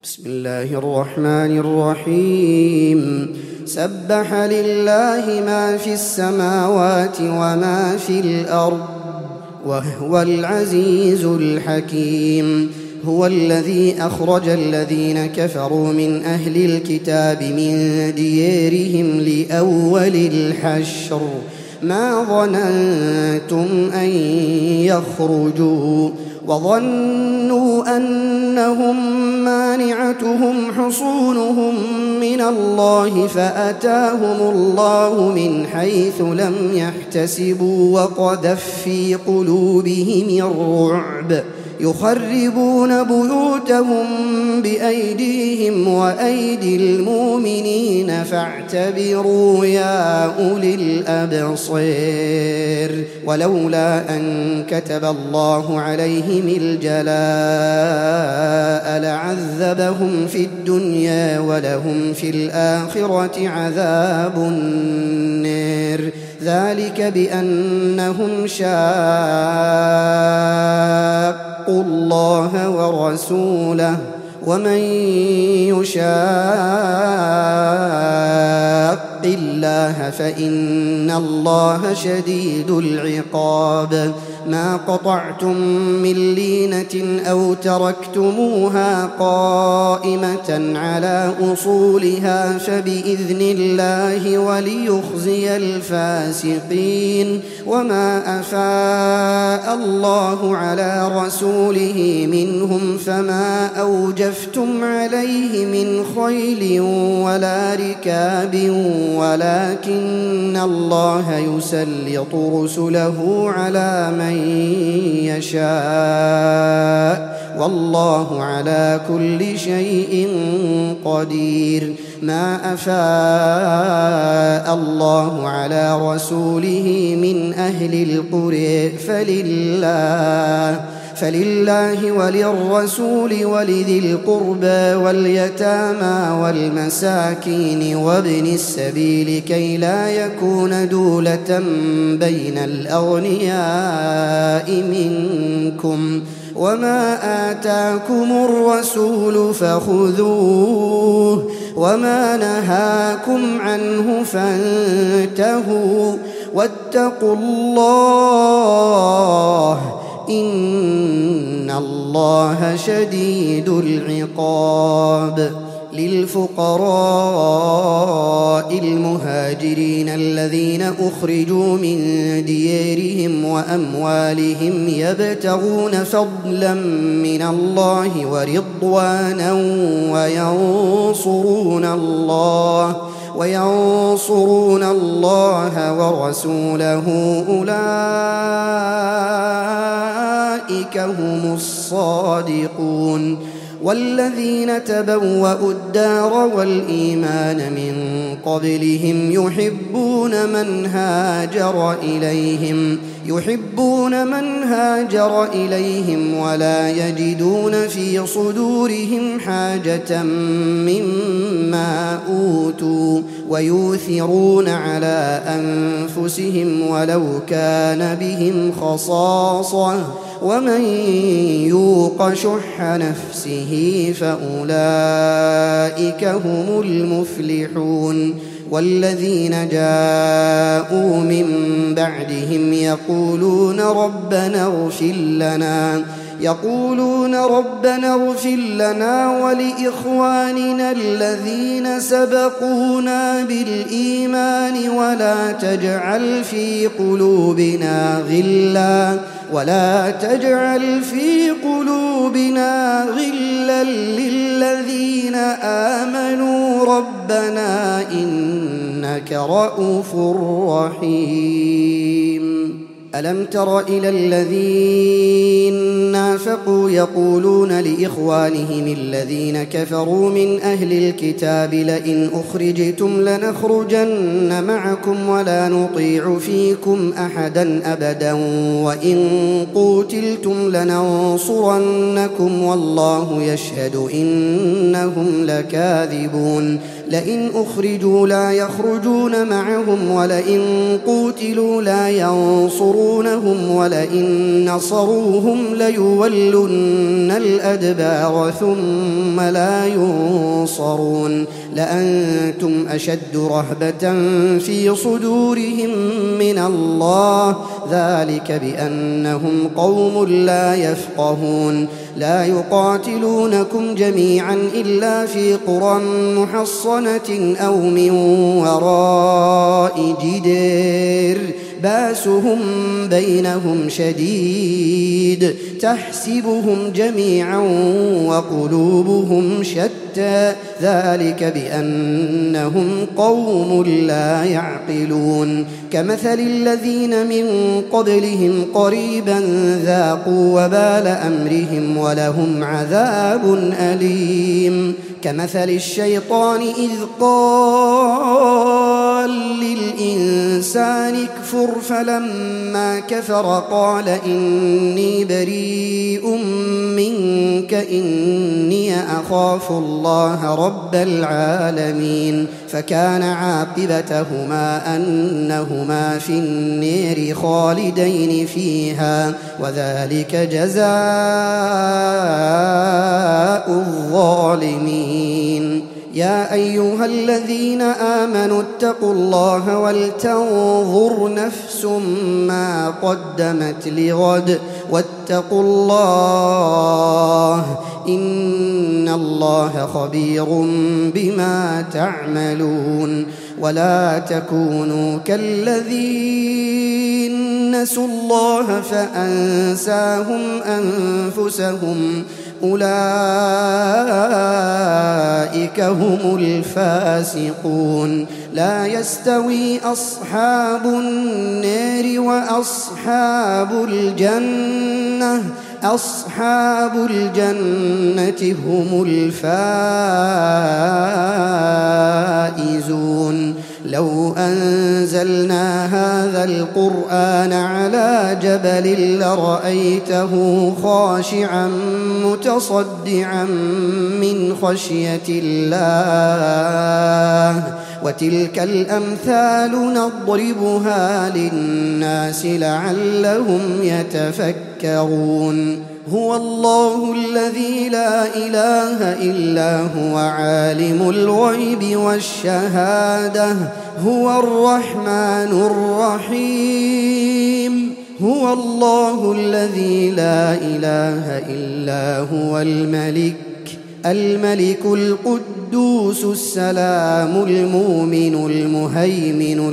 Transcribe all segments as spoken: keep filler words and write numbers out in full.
بسم الله الرحمن الرحيم سبح لله ما في السماوات وما في الأرض وهو العزيز الحكيم. هو الذي أخرج الذين كفروا من أهل الكتاب من ديارهم لأول الحشر ما ظننتم أن يخرجوا وظنوا أنهم مانعتهم حصونهم من الله فأتاهم الله من حيث لم يحتسبوا وقذف في قلوبهم الرعب يخربون بيوتهم بأيديهم وأيدي المؤمنين فاعتبروا يا أولي الأبصير. ولولا أن كتب الله عليهم الجلاء لعذبهم في الدنيا ولهم في الآخرة عذاب النار ذلك بأنهم شاقوا الله ورسوله ومن يشاق الله فإن الله شديد العقاب. ما قطعتم من لينة أو تركتموها قائمة على أصولها فبإذن الله وليخزي الفاسقين. وما أفاء الله على رسوله منهم فما أوجفتم عليه من خيل ولا ركاب ولكن الله يسلط رسله على من يشاء والله على كل شيء قدير. ما أفاء الله على رسوله من أهل القرى فلله فلله وللرسول ولذي القربى واليتامى والمساكين وابن السبيل كي لا يكون دولة بين الأغنياء منكم. وما آتاكم الرسول فخذوه وما نهاكم عنه فانتهوا واتقوا الله إن الله شديد العقاب. للفقراء المهاجرين الذين أخرجوا من ديارهم وأموالهم يبتغون فضلا من الله ورضوانا وينصرون الله وينصرون الله ورسوله أولئك هم الصادقون. والذين تبوأوا الدار والإيمان من قبلهم يحبون من هاجر إليهم يحبون من هاجر إليهم ولا يجدون في صدورهم حاجة مما أوتوا ويؤثرون على أنفسهم ولو كان بهم خصاصة ومن يوق شح نفسه فأولئك هم المفلحون. والذين جاءوا من بعدهم يقولون ربنا اغفر لنا يقولون ربنا اغفر لنا ولإخواننا الذين سبقونا بالإيمان ولا تجعل في قلوبنا غلا ولا تجعل في قلوبنا غلا للذين آمنوا ربنا إنك رؤوف رحيم. ألم تر إلى الذين نافقوا يقولون لإخوانهم الذين كفروا من أهل الكتاب لئن أخرجتم لنخرجن معكم ولا نطيع فيكم أحدا أبدا وإن قوتلتم لننصرنكم والله يشهد إنهم لكاذبون. لئن أخرجوا لا يخرجون معهم ولئن قوتلوا لا ينصرون ينصرونهم ولئن نصروهم ليولن الأدبار ثم لا ينصرون لأنتم أشد رهبة في صدورهم من الله ذلك بأنهم قوم لا يفقهون لا يقاتلونكم جميعا إلا في قرى محصنة أو من وراء جدار باسهم بينهم شديد تحسبهم جميعا وقلوبهم شتى ذلك بأنهم قوم لا يعقلون كمثل الذين من قبلهم قريبا ذاقوا وبال أمرهم ولهم عذاب أليم كمثل الشيطان إذ قال للإنسان اكفر فلما كفر قال إني بريء منك إني أخاف الله رب العالمين فكان عاقبتهما أنهما في النار خالدين فيها وذلك جزاء الظالمين يا أيها الذين آمنوا اتقوا الله ولتنظر نفس ما قدمت لغد واتقوا الله إن الله خبير بما تعملون ولا تكونوا كالذين نسوا الله فأنساهم أنفسهم أولئك هم الفاسقون لا يستوي أصحاب النار وأصحاب الجنة أصحاب الجنة هم الفائزون لو أنزلنا هذا القرآن على جبل لرأيته خاشعا متصدعا من خشية الله وتلك الأمثال نضربها للناس لعلهم يتفكرون هو الله الذي لا إله إلا هو عالم الغيب والشهادة هو الرحمن الرحيم هو الله الذي لا إله إلا هو الملك الملك القدوس السلام المؤمن المهيمن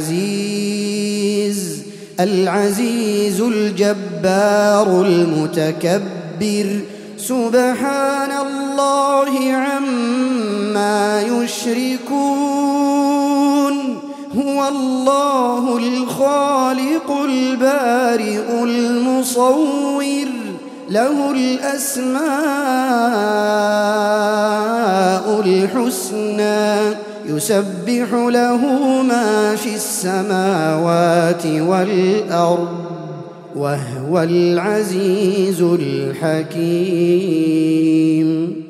العزيز العزيز الجبار المتكبر سبحان الله عما يشركون هو الله الخالق البارئ المصور له الأسماء الحسنى يسبح له ما في السماوات والأرض وهو العزيز الحكيم.